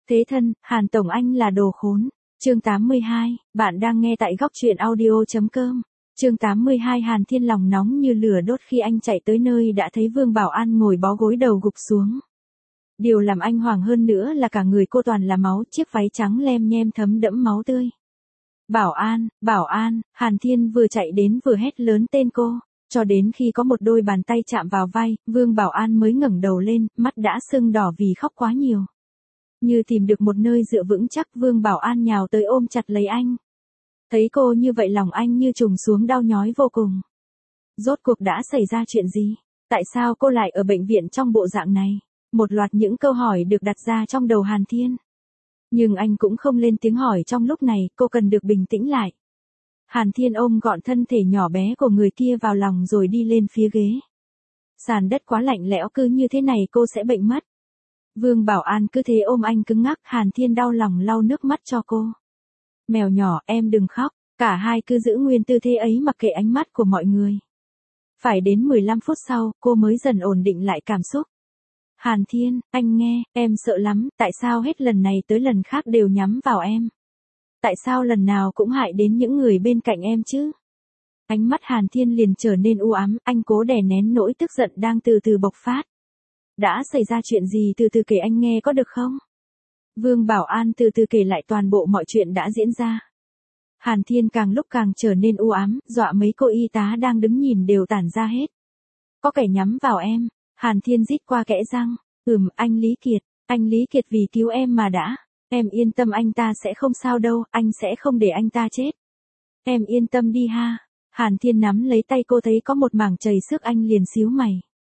Thế thân, Hàn Tổng Anh là đồ khốn. Chương 82, bạn đang nghe tại góc truyện audio.com. Chương 82 Hàn Thiên lòng nóng như lửa đốt khi anh chạy tới nơi đã thấy Vương Bảo An ngồi bó gối đầu gục xuống. Điều làm anh hoảng hơn nữa là cả người cô toàn là máu, chiếc váy trắng lem nhem thấm đẫm máu tươi. Bảo An, Hàn Thiên vừa chạy đến vừa hét lớn tên cô, cho đến khi có một đôi bàn tay chạm vào vai, Vương Bảo An mới ngẩng đầu lên, mắt đã sưng đỏ vì khóc quá nhiều. Như tìm được một nơi dựa vững chắc, Vương Bảo An nhào tới ôm chặt lấy anh. Thấy cô như vậy lòng anh như trùng xuống đau nhói vô cùng. Rốt cuộc đã xảy ra chuyện gì? Tại sao cô lại ở bệnh viện trong bộ dạng này? Một loạt những câu hỏi được đặt ra trong đầu Hàn Thiên. Nhưng anh cũng không lên tiếng hỏi trong lúc này, cô cần được bình tĩnh lại. Hàn Thiên ôm gọn thân thể nhỏ bé của người kia vào lòng rồi đi lên phía ghế. Sàn đất quá lạnh lẽo, cứ như thế này cô sẽ bệnh mất. Vương Bảo An cứ thế ôm anh cứng ngắc, Hàn Thiên đau lòng lau nước mắt cho cô. Mèo nhỏ, em đừng khóc, cả hai cứ giữ nguyên tư thế ấy mặc kệ ánh mắt của mọi người. Phải đến 15 phút sau, cô mới dần ổn định lại cảm xúc. Hàn Thiên, anh nghe, em sợ lắm, tại sao hết lần này tới lần khác đều nhắm vào em? Tại sao lần nào cũng hại đến những người bên cạnh em chứ? Ánh mắt Hàn Thiên liền trở nên u ám, anh cố đè nén nỗi tức giận đang từ từ bộc phát. Đã xảy ra chuyện gì từ từ kể anh nghe có được không? Vương Bảo An từ từ kể lại toàn bộ mọi chuyện đã diễn ra. Hàn Thiên càng lúc càng trở nên u ám, dọa mấy cô y tá đang đứng nhìn đều tản ra hết. Có kẻ nhắm vào em. Hàn Thiên rít qua kẽ răng. Anh Lý Kiệt vì cứu em mà đã. Em yên tâm, anh ta sẽ không sao đâu, anh sẽ không để anh ta chết. Em yên tâm đi ha. Hàn Thiên nắm lấy tay cô, thấy có một mảng chảy xước anh liền xíu mày.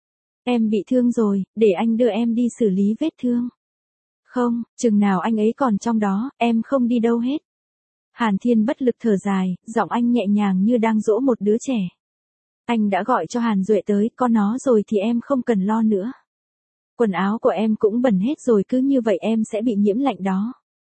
Em bị thương rồi, để anh đưa em đi xử lý vết thương. Không, chừng nào anh ấy còn trong đó, em không đi đâu hết. Hàn Thiên bất lực thở dài, giọng anh nhẹ nhàng như đang dỗ một đứa trẻ. Anh đã gọi cho Hàn Duệ tới, có nó rồi thì em không cần lo nữa. Quần áo của em cũng bẩn hết rồi, cứ như vậy em sẽ bị nhiễm lạnh đó.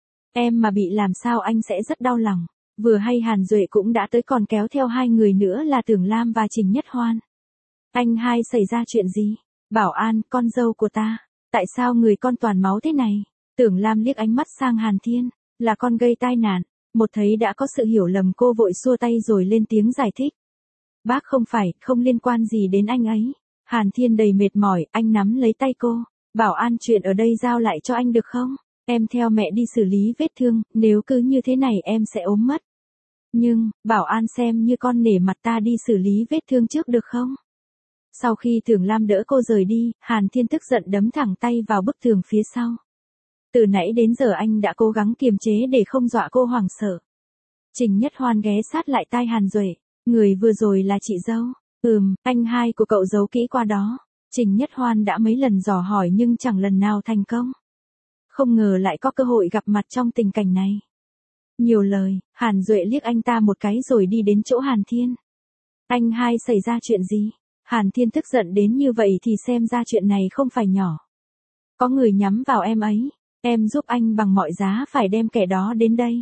Em mà bị làm sao anh sẽ rất đau lòng. Vừa hay Hàn Duệ cũng đã tới, còn kéo theo hai người nữa là Tưởng Lam và Trình Nhất Hoan. Anh hai, xảy ra chuyện gì? Bảo An, con dâu của ta. Tại sao người con toàn máu thế này? Tưởng Lam liếc ánh mắt sang Hàn Thiên. Là con gây tai nạn. Một thấy đã có sự hiểu lầm, cô vội xua tay rồi lên tiếng giải thích. Bác không phải, không liên quan gì đến anh ấy. Hàn Thiên đầy mệt mỏi, anh nắm lấy tay cô. Bảo An, chuyện ở đây giao lại cho anh được không? Em theo mẹ đi xử lý vết thương, nếu cứ như thế này em sẽ ốm mất. Nhưng, Bảo An, xem như con nể mặt ta đi xử lý vết thương trước được không? Sau khi Tưởng Lam đỡ cô rời đi, Hàn Thiên tức giận đấm thẳng tay vào bức tường phía sau. Từ nãy đến giờ anh đã cố gắng kiềm chế để không dọa cô hoảng sợ. Trình Nhất Hoan ghé sát lại tai Hàn Duệ. Người vừa rồi là chị dâu. Anh hai của cậu giấu kỹ qua đó. Trình Nhất Hoan đã mấy lần dò hỏi nhưng chẳng lần nào thành công. Không ngờ lại có cơ hội gặp mặt trong tình cảnh này. Nhiều lời, Hàn Duệ liếc anh ta một cái rồi đi đến chỗ Hàn Thiên. Anh hai, xảy ra chuyện gì? Hàn Thiên tức giận đến như vậy thì xem ra chuyện này không phải nhỏ. Có người nhắm vào em ấy. Em giúp anh bằng mọi giá phải đem kẻ đó đến đây.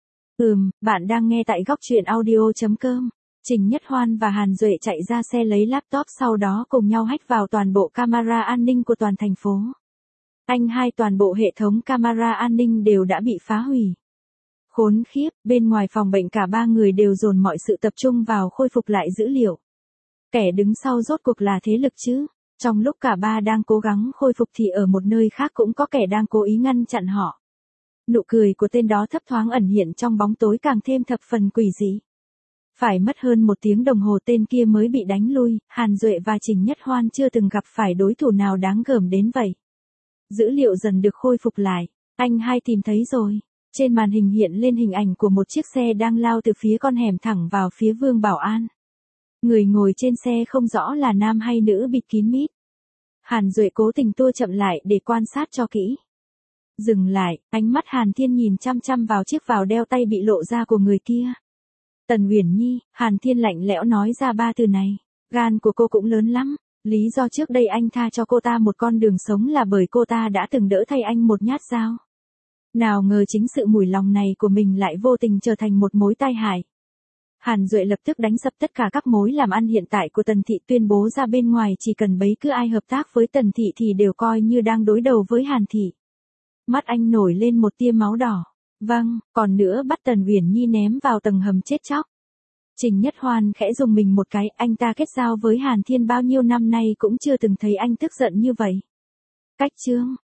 Bạn đang nghe tại góc truyện audio.com. Trình Nhất Hoan và Hàn Duệ chạy ra xe lấy laptop, sau đó cùng nhau hack vào toàn bộ camera an ninh của toàn thành phố. Anh hai, toàn bộ hệ thống camera an ninh đều đã bị phá hủy. Khốn khiếp, bên ngoài phòng bệnh cả ba người đều dồn mọi sự tập trung vào khôi phục lại dữ liệu. Kẻ đứng sau rốt cuộc là thế lực chứ? Trong lúc cả ba đang cố gắng khôi phục thì ở một nơi khác cũng có kẻ đang cố ý ngăn chặn họ. Nụ cười của tên đó thấp thoáng ẩn hiện trong bóng tối càng thêm thập phần quỷ dị. Phải mất hơn 1 tiếng đồng hồ tên kia mới bị đánh lui, Hàn Duệ và Trình Nhất Hoan chưa từng gặp phải đối thủ nào đáng gờm đến vậy. Dữ liệu dần được khôi phục lại, anh hai tìm thấy rồi. Trên màn hình hiện lên hình ảnh của một chiếc xe đang lao từ phía con hẻm thẳng vào phía Vương Bảo An. Người ngồi trên xe không rõ là nam hay nữ, bịt kín mít. Hàn Duệ cố tình tua chậm lại để quan sát cho kỹ. Dừng lại, ánh mắt Hàn Thiên nhìn chăm chăm vào chiếc vòng đeo tay bị lộ ra của người kia. Tần Uyển Nhi, Hàn Thiên lạnh lẽo nói ra 3 từ này. Gan của cô cũng lớn lắm. Lý do trước đây anh tha cho cô ta một con đường sống là bởi cô ta đã từng đỡ thay anh một nhát dao. Nào ngờ chính sự mủi lòng này của mình lại vô tình trở thành một mối tai hại. Hàn Duệ lập tức đánh sập tất cả các mối làm ăn hiện tại của Tần Thị, tuyên bố ra bên ngoài chỉ cần bất cứ ai hợp tác với Tần Thị thì đều coi như đang đối đầu với Hàn Thị. Mắt anh nổi lên một tia máu đỏ. Vâng, còn nữa bắt Tần Uyển Nhi ném vào tầng hầm chết chóc. Trình Nhất Hoan khẽ dùng mình một cái, anh ta kết giao với Hàn Thiên bao nhiêu năm nay cũng chưa từng thấy anh tức giận như vậy. Cách chương